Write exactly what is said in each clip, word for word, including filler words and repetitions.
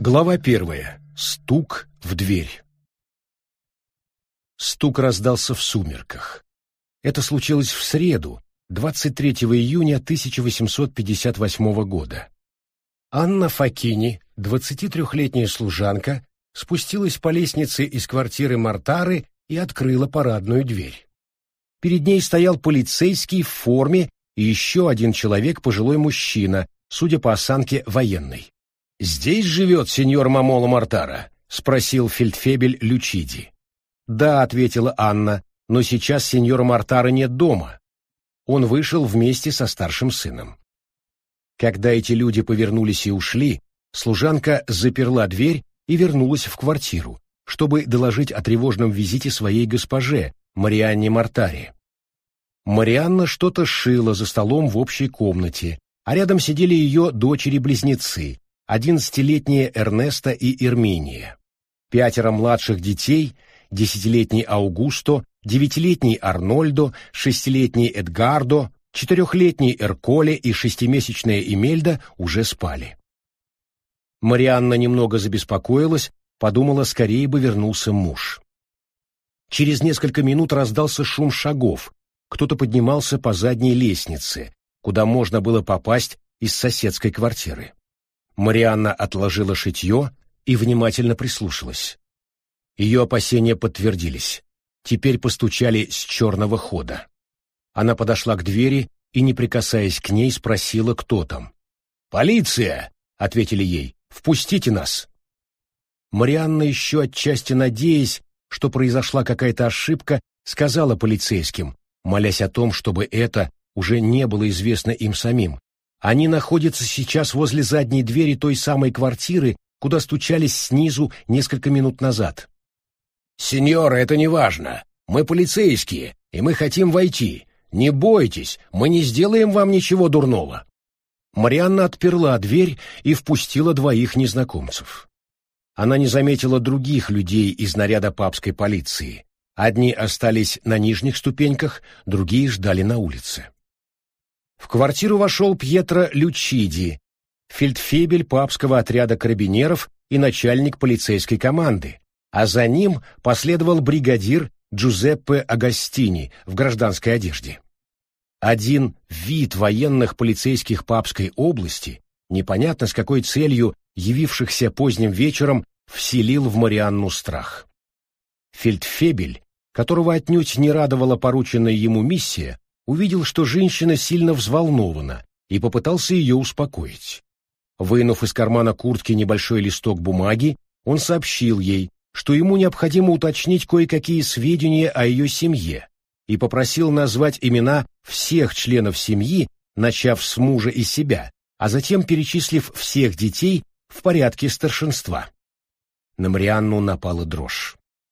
Глава первая. Стук в дверь. Стук раздался в сумерках. Это случилось в среду, двадцать третьего июня тысяча восемьсот пятьдесят восьмого года. Анна Фокини, двадцатитрёхлетняя служанка, спустилась по лестнице из квартиры Мартары и открыла парадную дверь. Перед ней стоял полицейский в форме и еще один человек, пожилой мужчина, судя по осанке, военный. «Здесь живет сеньор Момоло Мартара?» — спросил фельдфебель Лючиди. «Да», — ответила Анна, — «но сейчас сеньора Мартара нет дома». Он вышел вместе со старшим сыном. Когда эти люди повернулись и ушли, служанка заперла дверь и вернулась в квартиру, чтобы доложить о тревожном визите своей госпоже, Марианне Мартаре. Марианна что-то шила за столом в общей комнате, а рядом сидели ее дочери-близнецы, одиннадцатилетняя Эрнеста и Эрминия. Пятеро младших детей, десятилетний Аугусто, девятилетний Арнольдо, шестилетний Эдгардо, четырехлетний Эрколе и шестимесячная Эмельда уже спали. Марианна немного забеспокоилась, подумала, скорее бы вернулся муж. Через несколько минут раздался шум шагов, кто-то поднимался по задней лестнице, куда можно было попасть из соседской квартиры. Марианна отложила шитье и внимательно прислушалась. Ее опасения подтвердились. Теперь постучали с черного хода. Она подошла к двери и, не прикасаясь к ней, спросила, кто там. «Полиция!» — ответили ей. «Впустите нас!» Марианна, еще отчасти надеясь, что произошла какая-то ошибка, сказала полицейским, молясь о том, чтобы это уже не было известно им самим. Они находятся сейчас возле задней двери той самой квартиры, куда стучались снизу несколько минут назад. «Сеньора, это не важно. Мы полицейские, и мы хотим войти. Не бойтесь, мы не сделаем вам ничего дурного». Марианна отперла дверь и впустила двоих незнакомцев. Она не заметила других людей из наряда папской полиции. Одни остались на нижних ступеньках, другие ждали на улице. В квартиру вошел Пьетро Лючиди, фельдфебель папского отряда карабинеров и начальник полицейской команды, а за ним последовал бригадир Джузеппе Агастини в гражданской одежде. Один вид военных полицейских Папской области, непонятно с какой целью явившихся поздним вечером, вселил в Марианну страх. Фельдфебель, которого отнюдь не радовала порученная ему миссия, увидел, что женщина сильно взволнована, и попытался ее успокоить. Вынув из кармана куртки небольшой листок бумаги, он сообщил ей, что ему необходимо уточнить кое-какие сведения о ее семье, и попросил назвать имена всех членов семьи, начав с мужа и себя, а затем перечислив всех детей в порядке старшинства. На Марианну напала дрожь.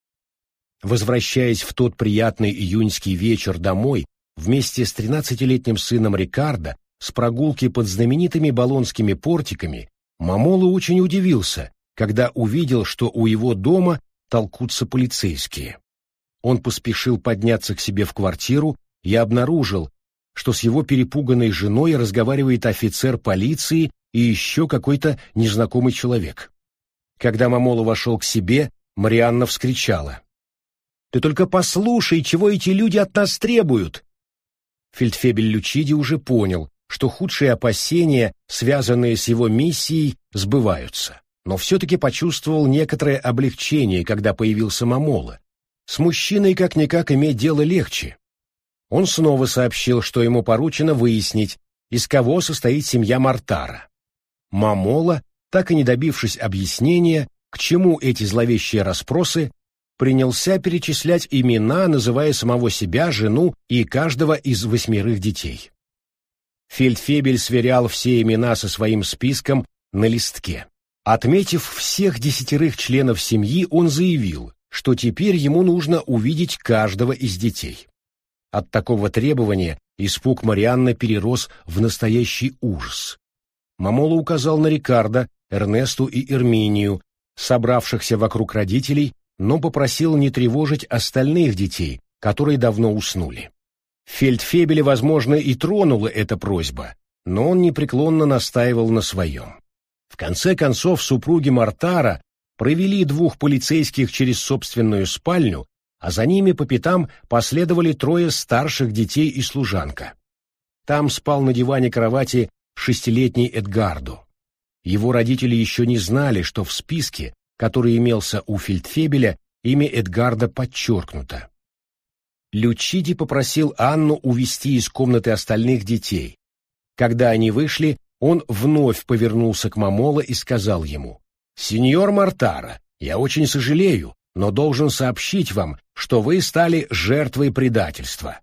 Возвращаясь в тот приятный июньский вечер домой, вместе с тринадцатилетним сыном Рикардо с прогулки под знаменитыми болонскими портиками, Момоло очень удивился, когда увидел, что у его дома толкутся полицейские. Он поспешил подняться к себе в квартиру и обнаружил, что с его перепуганной женой разговаривает офицер полиции и еще какой-то незнакомый человек. Когда Момоло вошел к себе, Марианна вскричала: «Ты только послушай, чего эти люди от нас требуют!» Фельдфебель Лючиди уже понял, что худшие опасения, связанные с его миссией, сбываются, но все-таки почувствовал некоторое облегчение, когда появился Момоло. С мужчиной как-никак иметь дело легче. Он снова сообщил, что ему поручено выяснить, из кого состоит семья Мартара. Момоло, так и не добившись объяснения, к чему эти зловещие расспросы, принялся перечислять имена, называя самого себя, жену и каждого из восьмерых детей. Фельдфебель сверял все имена со своим списком на листке. Отметив всех десятерых членов семьи, он заявил, что теперь ему нужно увидеть каждого из детей. От такого требования испуг Марианны перерос в настоящий ужас. Момоло указал на Рикардо, Эрнесту и Эрминию, собравшихся вокруг родителей, но попросил не тревожить остальных детей, которые давно уснули. Фельдфебеля, возможно, и тронула эта просьба, но он непреклонно настаивал на своем. В конце концов супруги Мортара провели двух полицейских через собственную спальню, а за ними по пятам последовали трое старших детей и служанка. Там спал на диване кровати шестилетний Эдгардо. Его родители еще не знали, что в списке, который имелся у фельдфебеля, имя Эдгарда подчеркнуто. Лючиди попросил Анну увести из комнаты остальных детей. Когда они вышли, он вновь повернулся к Момоло и сказал ему: «Сеньор Мортара, я очень сожалею, но должен сообщить вам, что вы стали жертвой предательства».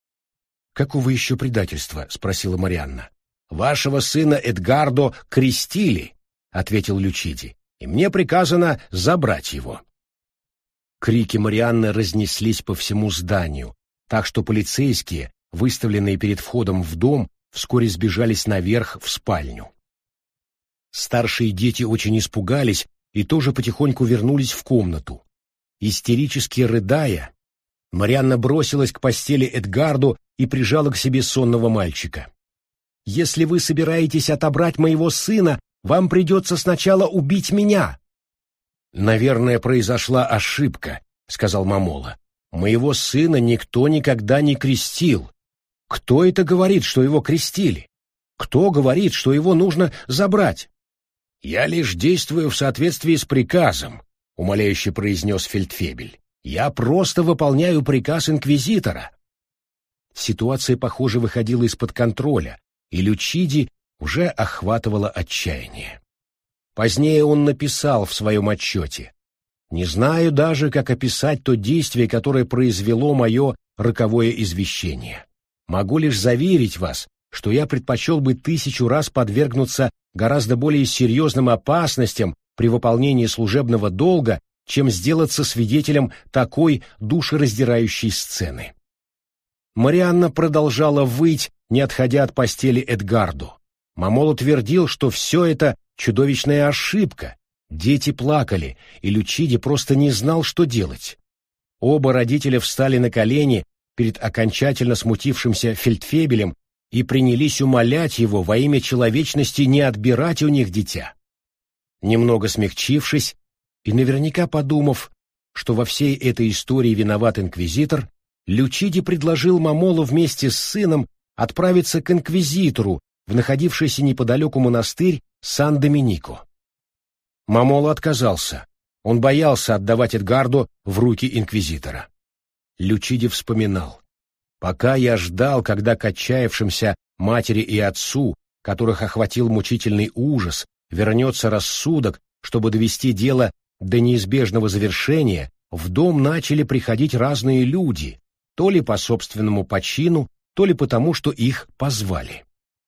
«Какого еще предательства?» — спросила Марианна. «Вашего сына Эдгардо крестили», — ответил Лючиди, «и мне приказано забрать его». Крики Марианны разнеслись по всему зданию, так что полицейские, выставленные перед входом в дом, вскоре сбежались наверх в спальню. Старшие дети очень испугались и тоже потихоньку вернулись в комнату. Истерически рыдая, Марианна бросилась к постели Эдгарду и прижала к себе сонного мальчика. «Если вы собираетесь отобрать моего сына, вам придется сначала убить меня». «Наверное, произошла ошибка», — сказал Момоло. «Моего сына никто никогда не крестил. Кто это говорит, что его крестили? Кто говорит, что его нужно забрать?» «Я лишь действую в соответствии с приказом», — умоляюще произнес фельдфебель. «Я просто выполняю приказ инквизитора». Ситуация, похоже, выходила из-под контроля, и Лючиди уже охватывало отчаяние. Позднее он написал в своем отчете: «Не знаю даже, как описать то действие, которое произвело мое роковое извещение. Могу лишь заверить вас, что я предпочел бы тысячу раз подвергнуться гораздо более серьезным опасностям при выполнении служебного долга, чем сделаться свидетелем такой душераздирающей сцены». Марианна продолжала выть, не отходя от постели Эдгардо. Момоло твердил, что все это чудовищная ошибка. Дети плакали, и Лючиди просто не знал, что делать. Оба родителя встали на колени перед окончательно смутившимся фельдфебелем и принялись умолять его во имя человечности не отбирать у них дитя. Немного смягчившись и наверняка подумав, что во всей этой истории виноват инквизитор, Лючиди предложил Момоло вместе с сыном отправиться к инквизитору в находившийся неподалеку монастырь Сан-Доминико. Момоло отказался. Он боялся отдавать Эдгардо в руки инквизитора. Лючиди вспоминал: «Пока я ждал, когда к отчаявшимся матери и отцу, которых охватил мучительный ужас, вернется рассудок, чтобы довести дело до неизбежного завершения, в дом начали приходить разные люди, то ли по собственному почину, то ли потому, что их позвали».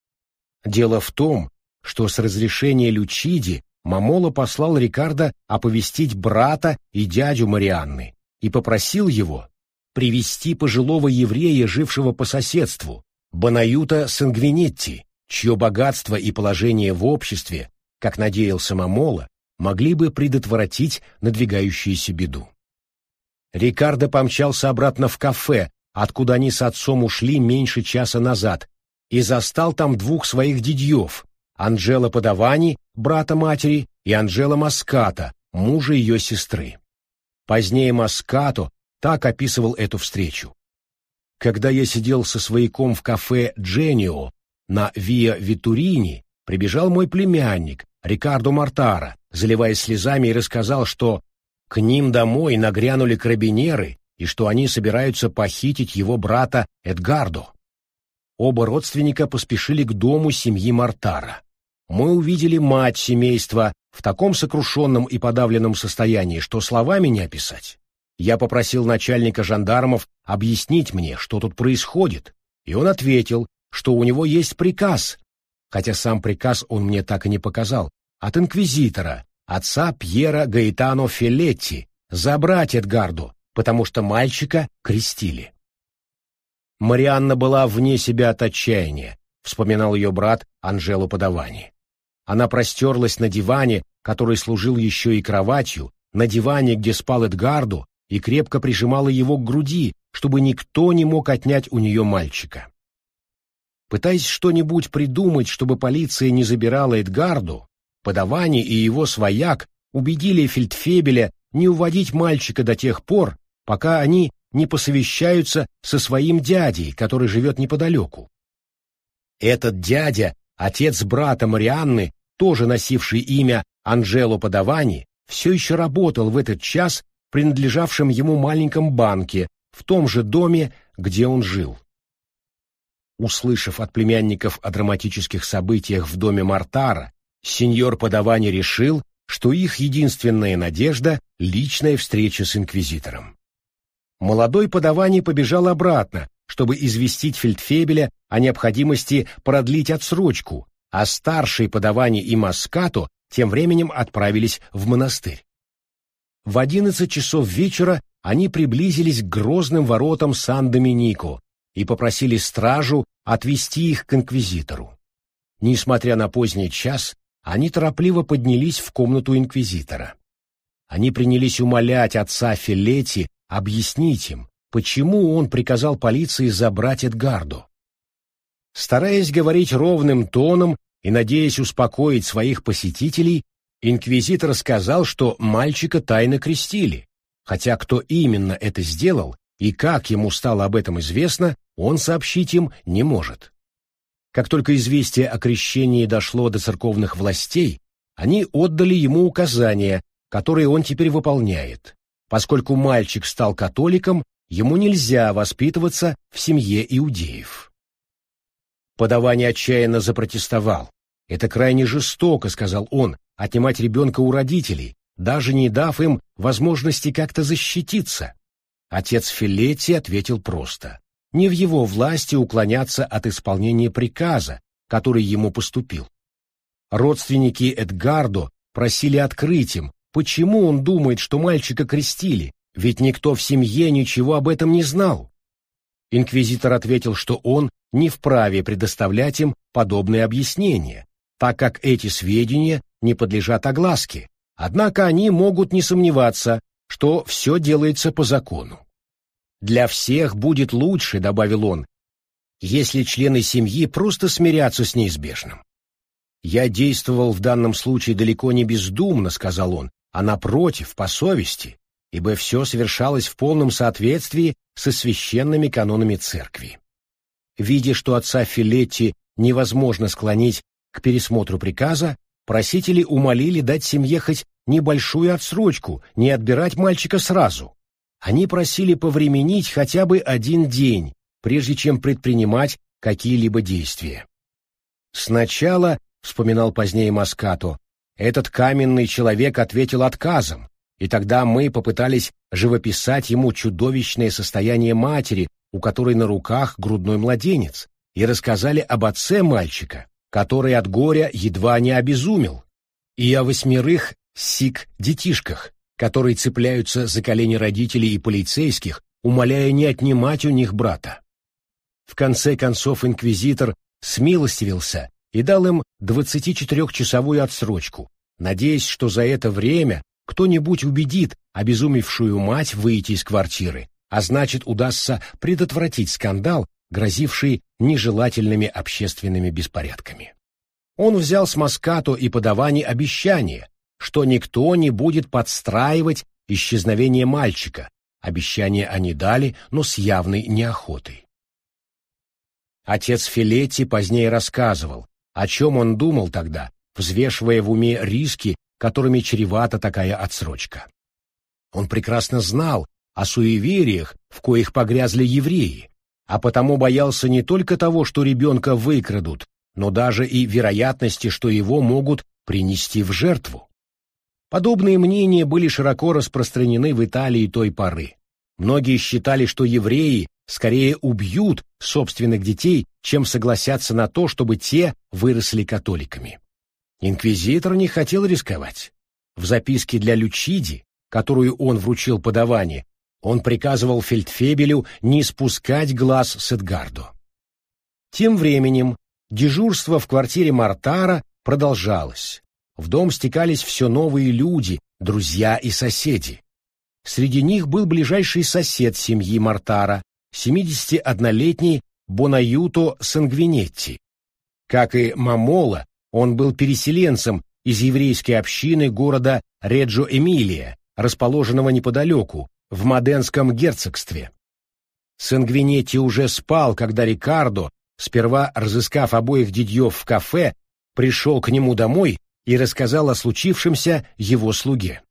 Дело в том, что с разрешения Лючиди Момоло послал Рикардо оповестить брата и дядю Марианны и попросил его привести пожилого еврея, жившего по соседству, Бонаюта Сангвинетти, чье богатство и положение в обществе, как надеялся Момоло, могли бы предотвратить надвигающуюся беду. Рикардо помчался обратно в кафе, откуда они с отцом ушли меньше часа назад, и застал там двух своих дядьев — Анджело Падавани, брата матери, и Анджело Маскато, мужа ее сестры. Позднее Маскато так описывал эту встречу: «Когда я сидел со свояком в кафе «Дженио» на Виа Витурини, прибежал мой племянник, Рикардо Мортара, заливаясь слезами, и рассказал, что к ним домой нагрянули карабинеры и что они собираются похитить его брата Эдгардо. Оба родственника поспешили к дому семьи Мортара. Мы увидели мать семейства в таком сокрушенном и подавленном состоянии, что словами не описать. Я попросил начальника жандармов объяснить мне, что тут происходит, и он ответил, что у него есть приказ, хотя сам приказ он мне так и не показал, от инквизитора, отца Пьера Гаэтано Феллетти, забрать Эдгардо, потому что мальчика крестили». Марианна была вне себя от отчаяния, вспоминал ее брат Анджело Падавани. Она простерлась на диване, который служил еще и кроватью, на диване, где спал Эдгардо, и крепко прижимала его к груди, чтобы никто не мог отнять у нее мальчика. Пытаясь что-нибудь придумать, чтобы полиция не забирала Эдгардо, Подавани и его свояк убедили фельдфебеля не уводить мальчика до тех пор, пока они не посовещаются со своим дядей, который живет неподалеку. Этот дядя, отец брата Марианны, тоже носивший имя Анджело Падавани, все еще работал в этот час в принадлежавшем ему маленьком банке, в том же доме, где он жил. Услышав от племянников о драматических событиях в доме Мортара, сеньор Падавани решил, что их единственная надежда — личная встреча с инквизитором. Молодой Падавани побежал обратно, чтобы известить фельдфебеля о необходимости продлить отсрочку, а старший Падавани и Маскато тем временем отправились в монастырь. В одиннадцать часов вечера они приблизились к грозным воротам Сан-Доминико и попросили стражу отвести их к инквизитору. Несмотря на поздний час, они торопливо поднялись в комнату инквизитора. Они принялись умолять отца Филетти объяснить им, почему он приказал полиции забрать Эдгардо. Стараясь говорить ровным тоном и надеясь успокоить своих посетителей, инквизитор сказал, что мальчика тайно крестили, хотя кто именно это сделал и как ему стало об этом известно, он сообщить им не может. Как только известие о крещении дошло до церковных властей, они отдали ему указания, которые он теперь выполняет. Поскольку мальчик стал католиком, ему нельзя воспитываться в семье иудеев. Падавани отчаянно запротестовал. «Это крайне жестоко», — сказал он, — «отнимать ребенка у родителей, даже не дав им возможности как-то защититься». Отец Филетти ответил просто. Не в его власти уклоняться от исполнения приказа, который ему поступил. Родственники Эдгардо просили открыть им, почему он думает, что мальчика крестили, ведь никто в семье ничего об этом не знал. Инквизитор ответил, что он не вправе предоставлять им подобные объяснения, так как эти сведения не подлежат огласке, однако они могут не сомневаться, что все делается по закону. «Для всех будет лучше», — добавил он, — «если члены семьи просто смирятся с неизбежным». «Я действовал в данном случае далеко не бездумно», — сказал он, — «а напротив, по совести, ибо все совершалось в полном соответствии со священными канонами церкви». Видя, что отца Филетти невозможно склонить к пересмотру приказа, просители умолили дать семье хоть небольшую отсрочку, не отбирать мальчика сразу. Они просили повременить хотя бы один день, прежде чем предпринимать какие-либо действия. «Сначала, — вспоминал позднее Маскато, — этот каменный человек ответил отказом, и тогда мы попытались живописать ему чудовищное состояние матери, у которой на руках грудной младенец, и рассказали об отце мальчика, который от горя едва не обезумел, и о восьмерых сик-детишках, которые цепляются за колени родителей и полицейских, умоляя не отнимать у них брата. В конце концов инквизитор смилостивился и дал им двадцатичетырехчасовую отсрочку, надеясь, что за это время кто-нибудь убедит обезумевшую мать выйти из квартиры, а значит, удастся предотвратить скандал, грозивший нежелательными общественными беспорядками. Он взял с Маскато и Падавани обещание, что никто не будет подстраивать исчезновение мальчика. Обещание они дали, но с явной неохотой. Отец Филетти позднее рассказывал, о чем он думал тогда, взвешивая в уме риски, которыми чревата такая отсрочка. Он прекрасно знал о суевериях, в коих погрязли евреи, а потому боялся не только того, что ребенка выкрадут, но даже и вероятности, что его могут принести в жертву. Подобные мнения были широко распространены в Италии той поры. Многие считали, что евреи скорее убьют собственных детей, чем согласятся на то, чтобы те выросли католиками. Инквизитор не хотел рисковать. В записке для Лючиди, которую он вручил Падавани, он приказывал фельдфебелю не спускать глаз с Эдгардо. Тем временем дежурство в квартире Мортара продолжалось. В дом стекались все новые люди, друзья и соседи. Среди них был ближайший сосед семьи Мортара, семидесятиоднолетний Бонаюто Сангвинетти. Как и Мамола, он был переселенцем из еврейской общины города Реджо-Эмилия, расположенного неподалеку, в Моденском герцогстве. Сангвинетти уже спал, когда Рикардо, сперва разыскав обоих дядьев в кафе, пришел к нему домой и рассказал о случившемся его слуге.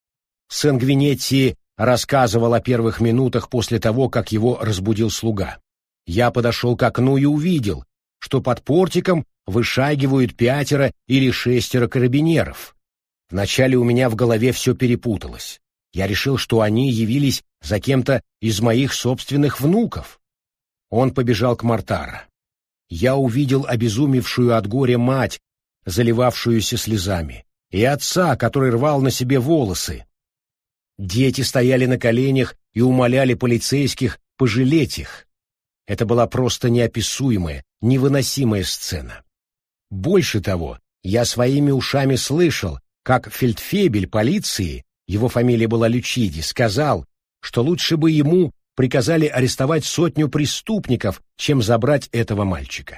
Сангвинетти рассказывал о первых минутах после того, как его разбудил слуга. Я подошел к окну и увидел, что под портиком вышагивают пятеро или шестеро карабинеров. Вначале у меня в голове все перепуталось. Я решил, что они явились за кем-то из моих собственных внуков. Он побежал к Мортара. Я увидел обезумевшую от горя мать, заливавшуюся слезами, и отца, который рвал на себе волосы. Дети стояли на коленях и умоляли полицейских пожалеть их. Это была просто неописуемая, невыносимая сцена. Больше того, я своими ушами слышал, как фельдфебель полиции, его фамилия была Лючиди, сказал, что лучше бы ему приказали арестовать сотню преступников, чем забрать этого мальчика.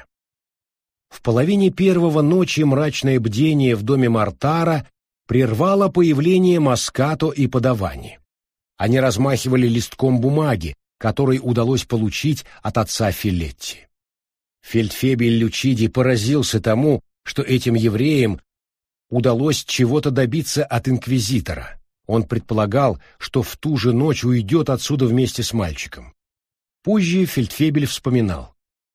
В половине первого ночи мрачное бдение в доме Мортара прервало появление Москато и Падавани. Они размахивали листком бумаги, который удалось получить от отца Филетти. Фельдфебель Лючиди поразился тому, что этим евреям удалось чего-то добиться от инквизитора. Он предполагал, что в ту же ночь уйдет отсюда вместе с мальчиком. Позже фельдфебель вспоминал: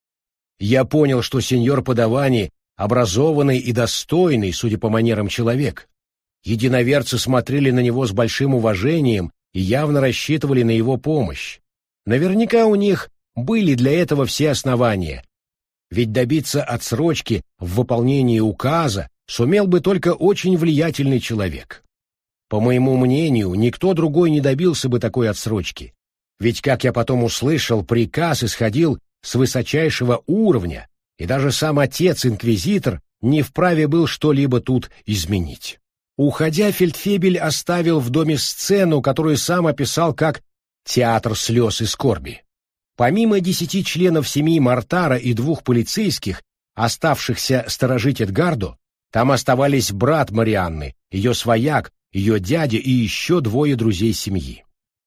«Я понял, что сеньор Падавани образованный и достойный, судя по манерам, человек. Единоверцы смотрели на него с большим уважением и явно рассчитывали на его помощь. Наверняка у них были для этого все основания, ведь добиться отсрочки в выполнении указа сумел бы только очень влиятельный человек. По моему мнению, никто другой не добился бы такой отсрочки, ведь, как я потом услышал, приказ исходил с высочайшего уровня, и даже сам отец-инквизитор не вправе был что-либо тут изменить». Уходя, фельдфебель оставил в доме сцену, которую сам описал как «театр слез и скорби». Помимо десяти членов семьи Мортара и двух полицейских, оставшихся сторожить Эдгардо, там оставались брат Марианны, ее свояк, ее дядя и еще двое друзей семьи.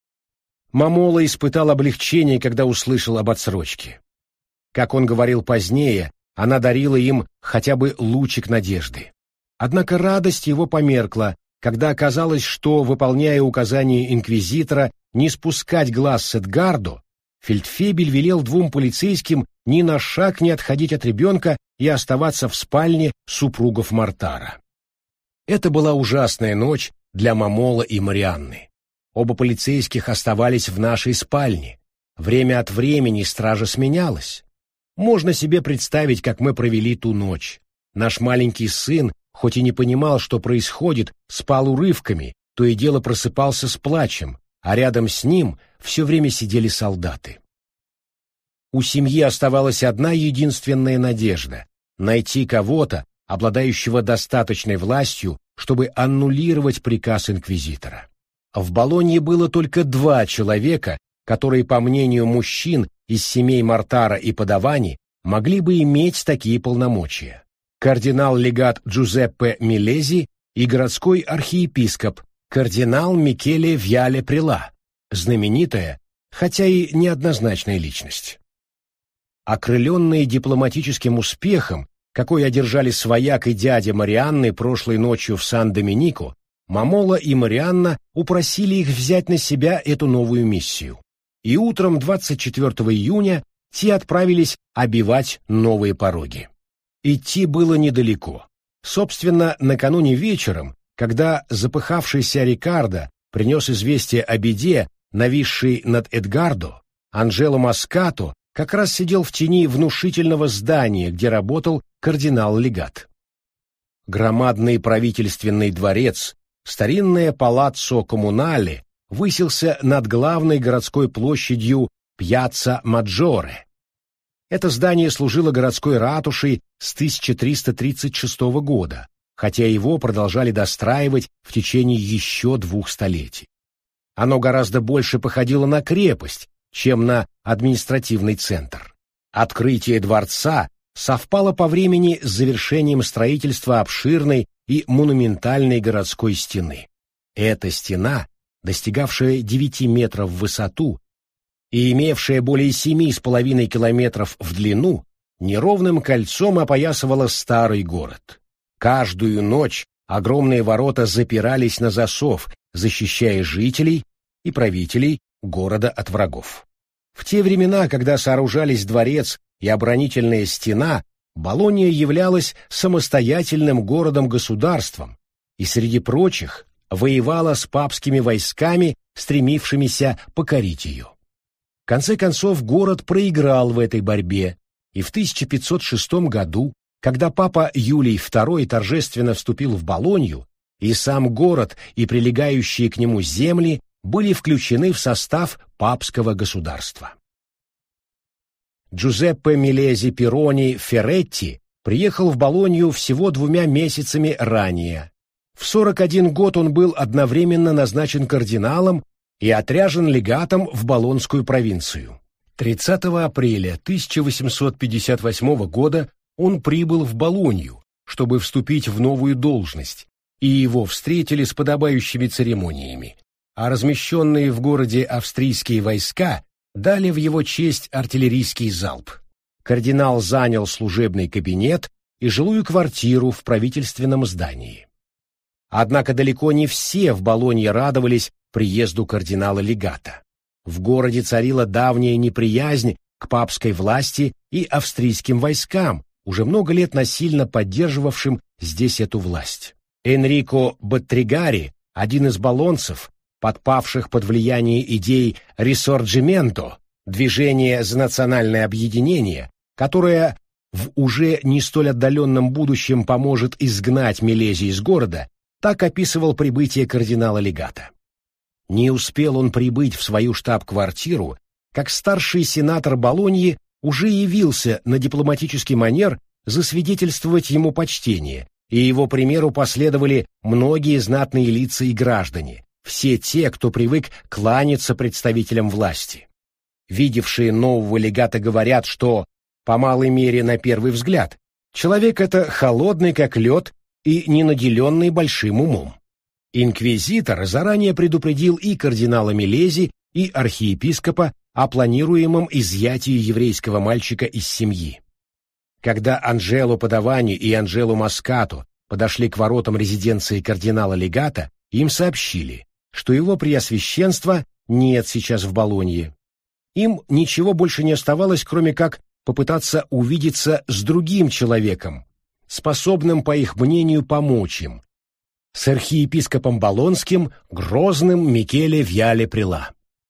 Момола испытал облегчение, когда услышал об отсрочке. Как он говорил позднее, она дарила им хотя бы лучик надежды. Однако радость его померкла, когда оказалось, что, выполняя указание инквизитора не спускать глаз с Эдгардо, фельдфебель велел двум полицейским ни на шаг не отходить от ребенка и оставаться в спальне супругов Мортара. Это была ужасная ночь для Момола и Марианны. Оба полицейских оставались в нашей спальне. Время от времени стража сменялась. Можно себе представить, как мы провели ту ночь. Наш маленький сын, хоть и не понимал, что происходит, спал урывками, то и дело просыпался с плачем, а рядом с ним все время сидели солдаты. У семьи оставалась одна единственная надежда — найти кого-то, обладающего достаточной властью, чтобы аннулировать приказ инквизитора. В Болонье было только два человека, которые, по мнению мужчин из семей Мортара и Падавани, могли бы иметь такие полномочия: кардинал-легат Джузеппе Милези и городской архиепископ кардинал Микеле Вьяле Прила, знаменитая, хотя и неоднозначная личность. Окрыленные дипломатическим успехом, какой одержали свояк и дядя Марианны прошлой ночью в Сан-Доминико, Момола и Марианна упросили их взять на себя эту новую миссию. И утром двадцать четвёртого июня те отправились обивать новые пороги. Идти было недалеко. Собственно, накануне вечером, когда запыхавшийся Рикардо принес известие о беде, нависшей над Эдгардо, Анджело Москато как раз сидел в тени внушительного здания, где работал кардинал-легат. Громадный правительственный дворец, старинное палаццо коммунале, высился над главной городской площадью Пьяцца Маджоре. Это здание служило городской ратушей с тысяча триста тридцать шестого года, хотя его продолжали достраивать в течение еще двух столетий. Оно гораздо больше походило на крепость, чем на административный центр. Открытие дворца совпало по времени с завершением строительства обширной и монументальной городской стены. Эта стена, достигавшая девяти метров в высоту и имевшая более семи с половиной километров в длину, неровным кольцом опоясывала старый город. Каждую ночь огромные ворота запирались на засов, защищая жителей и правителей города от врагов. В те времена, когда сооружались дворец и оборонительная стена, Болонья являлась самостоятельным городом-государством и, среди прочих, воевала с папскими войсками, стремившимися покорить ее. В конце концов, город проиграл в этой борьбе, и в тысяча пятьсот шестом году, когда папа Юлий второй торжественно вступил в Болонью, и сам город и прилегающие к нему земли были включены в состав папского государства. Джузеппе Милези Пирони Ферретти приехал в Болонью всего двумя месяцами ранее. В сорок один год он был одновременно назначен кардиналом и отряжен легатом в Болонскую провинцию. тридцатого апреля тысяча восемьсот пятьдесят восьмого года он прибыл в Болонью, чтобы вступить в новую должность, и его встретили с подобающими церемониями, а размещенные в городе австрийские войска дали в его честь артиллерийский залп. Кардинал занял служебный кабинет и жилую квартиру в правительственном здании. Однако далеко не все в Болонье радовались приезду кардинала-легата. В городе царила давняя неприязнь к папской власти и австрийским войскам, уже много лет насильно поддерживавшим здесь эту власть. Энрико Боттригари, один из болонцев, подпавших под влияние идей «Рисорджименто», движения за национальное объединение, которое в уже не столь отдаленном будущем поможет изгнать Милези из города, так описывал прибытие кардинала-легата. Не успел он прибыть в свою штаб-квартиру, как старший сенатор Болоньи уже явился на дипломатический манер засвидетельствовать ему почтение, и его примеру последовали многие знатные лица и граждане, все те, кто привык кланяться представителям власти. Видевшие нового легата говорят, что, по малой мере на первый взгляд, человек это холодный как лед и не наделенный большим умом. Инквизитор заранее предупредил и кардинала Милези, и архиепископа о планируемом изъятии еврейского мальчика из семьи. Когда Анджело Падавани и Анджело Маскато подошли к воротам резиденции кардинала-легата, им сообщили, что его преосвященства нет сейчас в Болонье. Им ничего больше не оставалось, кроме как попытаться увидеться с другим человеком, способным, по их мнению, помочь им, с архиепископом Болонским, грозным Микеле Вьяле Прила.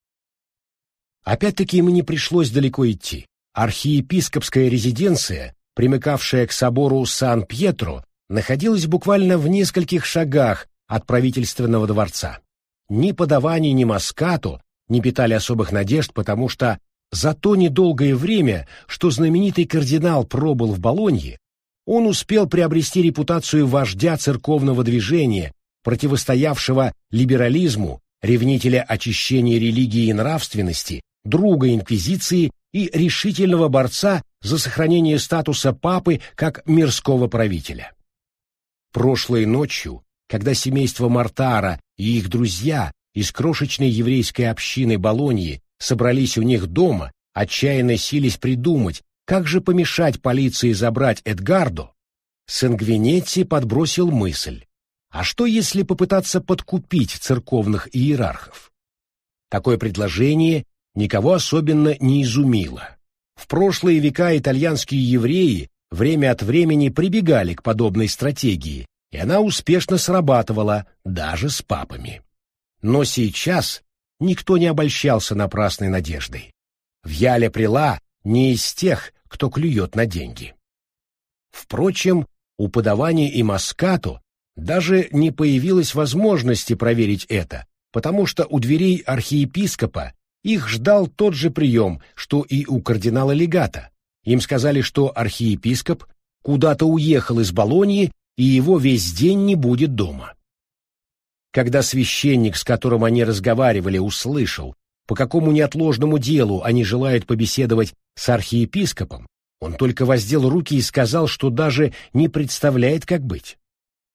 Опять-таки им не пришлось далеко идти. Архиепископская резиденция, примыкавшая к собору Сан-Пьетро, находилась буквально в нескольких шагах от правительственного дворца. Ни Падавани, ни Маскато не питали особых надежд, потому что за то недолгое время, что знаменитый кардинал пробыл в Болонье, он успел приобрести репутацию вождя церковного движения, противостоявшего либерализму, ревнителя очищения религии и нравственности, друга инквизиции и решительного борца за сохранение статуса папы как мирского правителя. Прошлой ночью, когда семейство Мортара и их друзья из крошечной еврейской общины Болоньи собрались у них дома, отчаянно сились придумать, как же помешать полиции забрать Эдгардо, Сангвинетти подбросил мысль: а что если попытаться подкупить церковных иерархов? Такое предложение никого особенно не изумило. В прошлые века итальянские евреи время от времени прибегали к подобной стратегии, и она успешно срабатывала даже с папами. Но сейчас никто не обольщался напрасной надеждой. Вьяле Прила не из тех, кто клюет на деньги. Впрочем, у Падавани и Маскато даже не появилось возможности проверить это, потому что у дверей архиепископа их ждал тот же прием, что и у кардинала-легата. Им сказали, что архиепископ куда-то уехал из Болоньи, и его весь день не будет дома. Когда священник, с которым они разговаривали, услышал, по какому неотложному делу они желают побеседовать с архиепископом, он только воздел руки и сказал, что даже не представляет, как быть.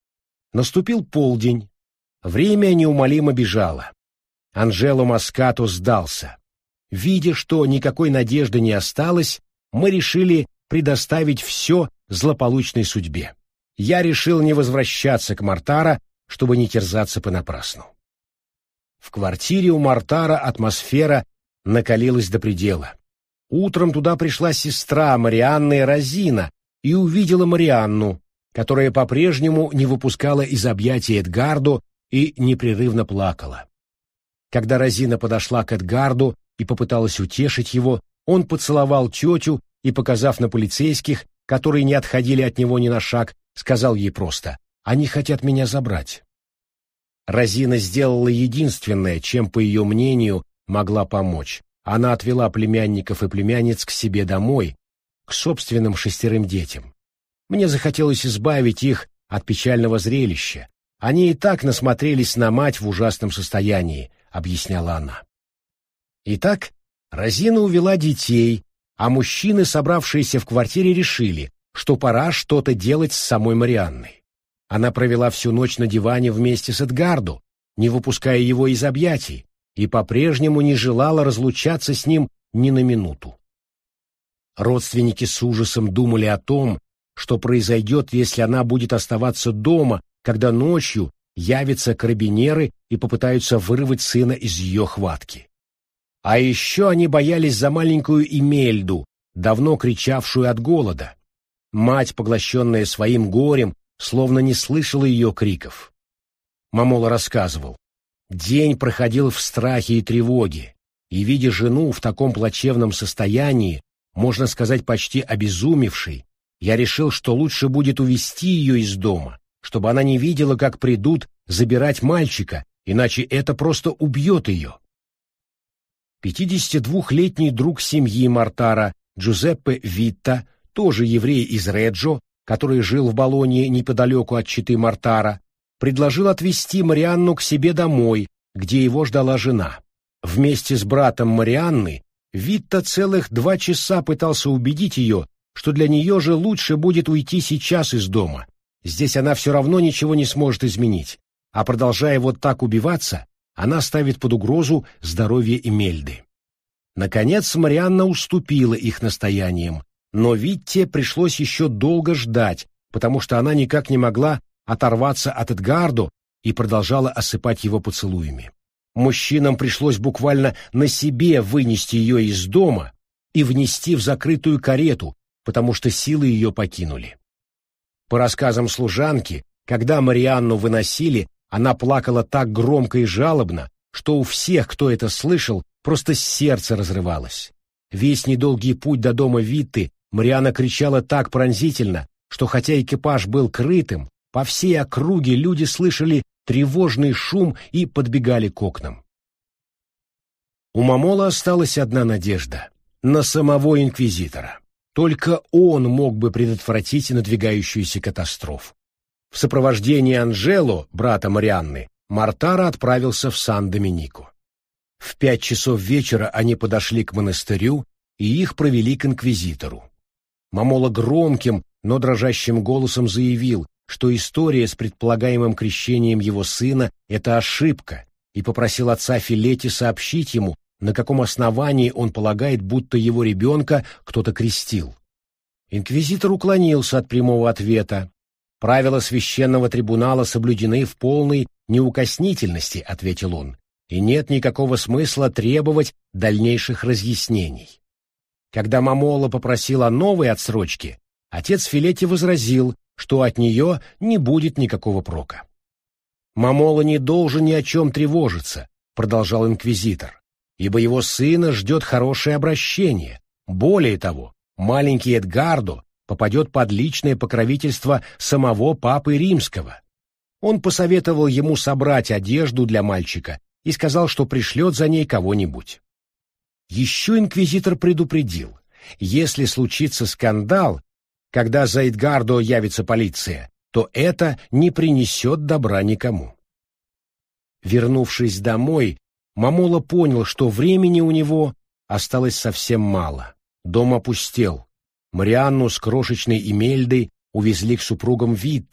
Наступил полдень. Время неумолимо бежало. Анджело Маскато сдался. Видя, что никакой надежды не осталось, мы решили предоставить все злополучной судьбе. Я решил не возвращаться к Мортара, чтобы не терзаться понапрасну. В квартире у Мортара атмосфера накалилась до предела. Утром туда пришла сестра Марианны Розина и увидела Марианну, которая по-прежнему не выпускала из объятий Эдгардо и непрерывно плакала. Когда Розина подошла к Эдгарду и попыталась утешить его, он поцеловал тетю и, показав на полицейских, которые не отходили от него ни на шаг, сказал ей просто: «Они хотят меня забрать». Розина сделала единственное, чем, по ее мнению, могла помочь. Она отвела племянников и племянниц к себе домой, к собственным шестерым детям. Мне захотелось избавить их от печального зрелища. Они и так насмотрелись на мать в ужасном состоянии, объясняла она. Итак, Розина увела детей, а мужчины, собравшиеся в квартире, решили, что пора что-то делать с самой Марианной. Она провела всю ночь на диване вместе с Эдгардо, не выпуская его из объятий, и по-прежнему не желала разлучаться с ним ни на минуту. Родственники с ужасом думали о том, что произойдет, если она будет оставаться дома, когда ночью явятся карабинеры и попытаются вырвать сына из ее хватки. А еще они боялись за маленькую Имельду, давно кричавшую от голода. Мать, поглощенная своим горем, словно не слышала ее криков. Момоло рассказывал: день проходил в страхе и тревоге, и, видя жену в таком плачевном состоянии, можно сказать, почти обезумевшей, я решил, что лучше будет увести ее из дома, чтобы она не видела, как придут забирать мальчика, иначе это просто убьет ее. пятидесятидвухлетний друг семьи Мортара Джузеппе Витта, тоже еврей из Реджо, который жил в Болонье неподалеку от четы Мортара, предложил отвезти Марианну к себе домой, где его ждала жена. Вместе с братом Марианны Витта целых два часа пытался убедить ее, что для нее же лучше будет уйти сейчас из дома. Здесь она все равно ничего не сможет изменить, а продолжая вот так убиваться, она ставит под угрозу здоровье Имельды. Наконец Марианна уступила их настояниям, но Витте пришлось еще долго ждать, потому что она никак не могла оторваться от Эдгардо и продолжала осыпать его поцелуями. Мужчинам пришлось буквально на себе вынести ее из дома и внести в закрытую карету, потому что силы ее покинули. По рассказам служанки, когда Марианну выносили, она плакала так громко и жалобно, что у всех, кто это слышал, просто сердце разрывалось. Весь недолгий путь до дома Витты Марианна кричала так пронзительно, что хотя экипаж был крытым, по всей округе люди слышали тревожный шум и подбегали к окнам. У Момоло осталась одна надежда — на самого инквизитора. Только он мог бы предотвратить надвигающуюся катастрофу. В сопровождении Анджело, брата Марианны, Мортара отправился в Сан-Доминико. В пять часов вечера они подошли к монастырю, и их провели к инквизитору. Момоло громким, но дрожащим голосом заявил, что история с предполагаемым крещением его сына — это ошибка, и попросил отца Филетти сообщить ему, на каком основании он полагает, будто его ребенка кто-то крестил. Инквизитор уклонился от прямого ответа. «Правила священного трибунала соблюдены в полной неукоснительности», — ответил он, «и нет никакого смысла требовать дальнейших разъяснений». Когда Момоло попросил о новой отсрочке, отец Филетти возразил, что от нее не будет никакого прока. «Момоло не должен ни о чем тревожиться», — продолжал инквизитор, «ибо его сына ждет хорошее обращение. Более того, маленький Эдгардо попадет под личное покровительство самого Папы Римского». Он посоветовал ему собрать одежду для мальчика и сказал, что пришлет за ней кого-нибудь. Еще инквизитор предупредил, если случится скандал, когда за Эдгардо явится полиция, то это не принесет добра никому. Вернувшись домой, Момоло понял, что времени у него осталось совсем мало. Дом опустел. Марианну с крошечной Имельдой увезли к супругам Витта,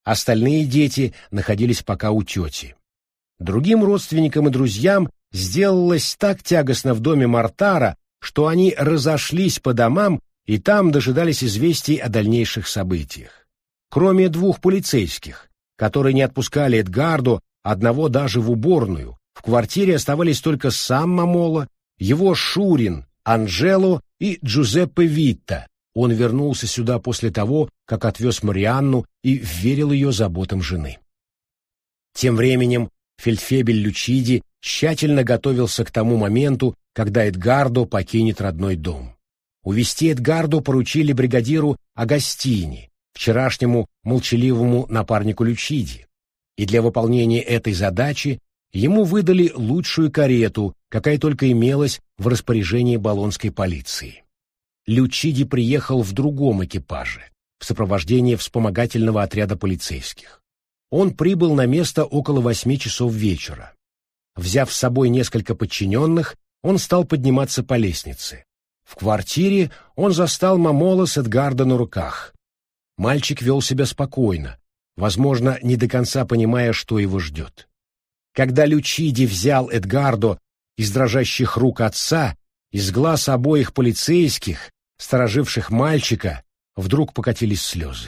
Остальные дети находились пока у тети. Другим родственникам и друзьям сделалось так тягостно в доме Мортара, что они разошлись по домам и там дожидались известий о дальнейших событиях. Кроме двух полицейских, которые не отпускали Эдгардо одного даже в уборную, в квартире оставались только сам Момоло, его шурин Анджело и Джузеппе Витта. Он вернулся сюда после того, как отвез Марианну и вверил ее заботам жены. Тем временем фельдфебель Лючиди тщательно готовился к тому моменту, когда Эдгардо покинет родной дом. Увезти Эдгардо поручили бригадиру Агастини, вчерашнему молчаливому напарнику Лючиди, и для выполнения этой задачи ему выдали лучшую карету, какая только имелась в распоряжении болонской полиции. Лючиди приехал в другом экипаже, в сопровождении вспомогательного отряда полицейских. Он прибыл на место около восьми часов вечера. Взяв с собой несколько подчиненных, он стал подниматься по лестнице. В квартире он застал Момоло с Эдгардо на руках. Мальчик вел себя спокойно, возможно, не до конца понимая, что его ждет. Когда Лючиди взял Эдгардо из дрожащих рук отца, из глаз обоих полицейских, стороживших мальчика, вдруг покатились слезы.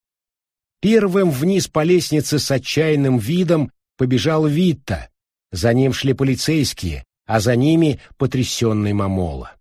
Первым вниз по лестнице с отчаянным видом побежал Витта, за ним шли полицейские, а за ними потрясенный Момоло.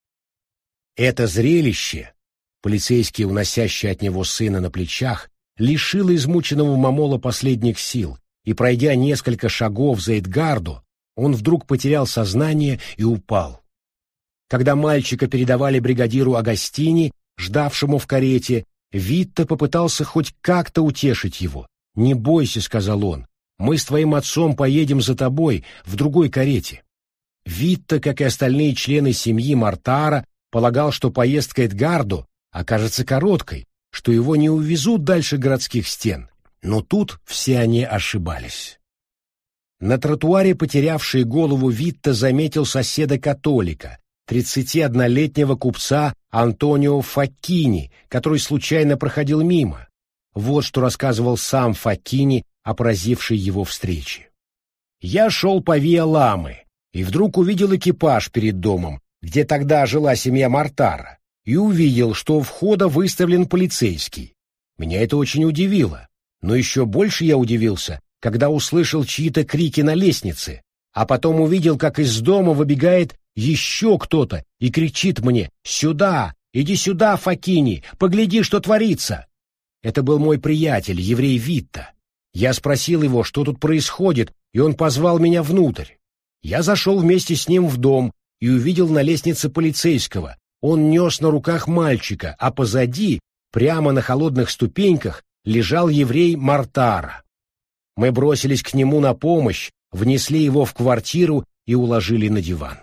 Это зрелище, полицейские, уносящие от него сына на плечах, лишило измученного Момоло последних сил, и, пройдя несколько шагов за Эдгардо, он вдруг потерял сознание и упал. Когда мальчика передавали бригадиру Агастини, ждавшему в карете, Витта попытался хоть как-то утешить его. «Не бойся», — сказал он, — «мы с твоим отцом поедем за тобой в другой карете». Витта, как и остальные члены семьи Мортара, полагал, что поездка Эдгардо окажется короткой, что его не увезут дальше городских стен. Но тут все они ошибались. На тротуаре потерявший голову Витта заметил соседа-католика, тридцатиоднолетнего купца Антонио Факкини, который случайно проходил мимо. Вот что рассказывал сам Факкини о поразившей его встрече. «Я шел по Виа-Ламы и вдруг увидел экипаж перед домом, где тогда жила семья Мортара, и увидел, что у входа выставлен полицейский. Меня это очень удивило, но еще больше я удивился, когда услышал чьи-то крики на лестнице, а потом увидел, как из дома выбегает еще кто-то и кричит мне: «Сюда! Иди сюда, Факкини! Погляди, что творится!» Это был мой приятель, еврей Витта. Я спросил его, что тут происходит, и он позвал меня внутрь. Я зашел вместе с ним в дом и увидел на лестнице полицейского. Он нес на руках мальчика, а позади, прямо на холодных ступеньках, лежал еврей Мортара. Мы бросились к нему на помощь, внесли его в квартиру и уложили на диван.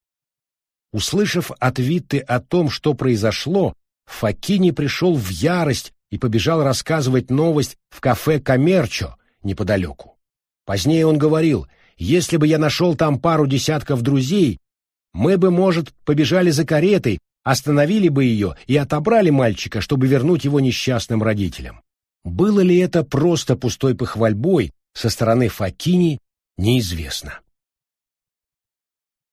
Услышав от Витты о том, что произошло, Факкини пришел в ярость и побежал рассказывать новость в кафе «Коммерчо» неподалеку. Позднее он говорил: «Если бы я нашел там пару десятков друзей, мы бы, может, побежали за каретой, остановили бы ее и отобрали мальчика, чтобы вернуть его несчастным родителям». Было ли это просто пустой похвальбой со стороны Факкини, неизвестно.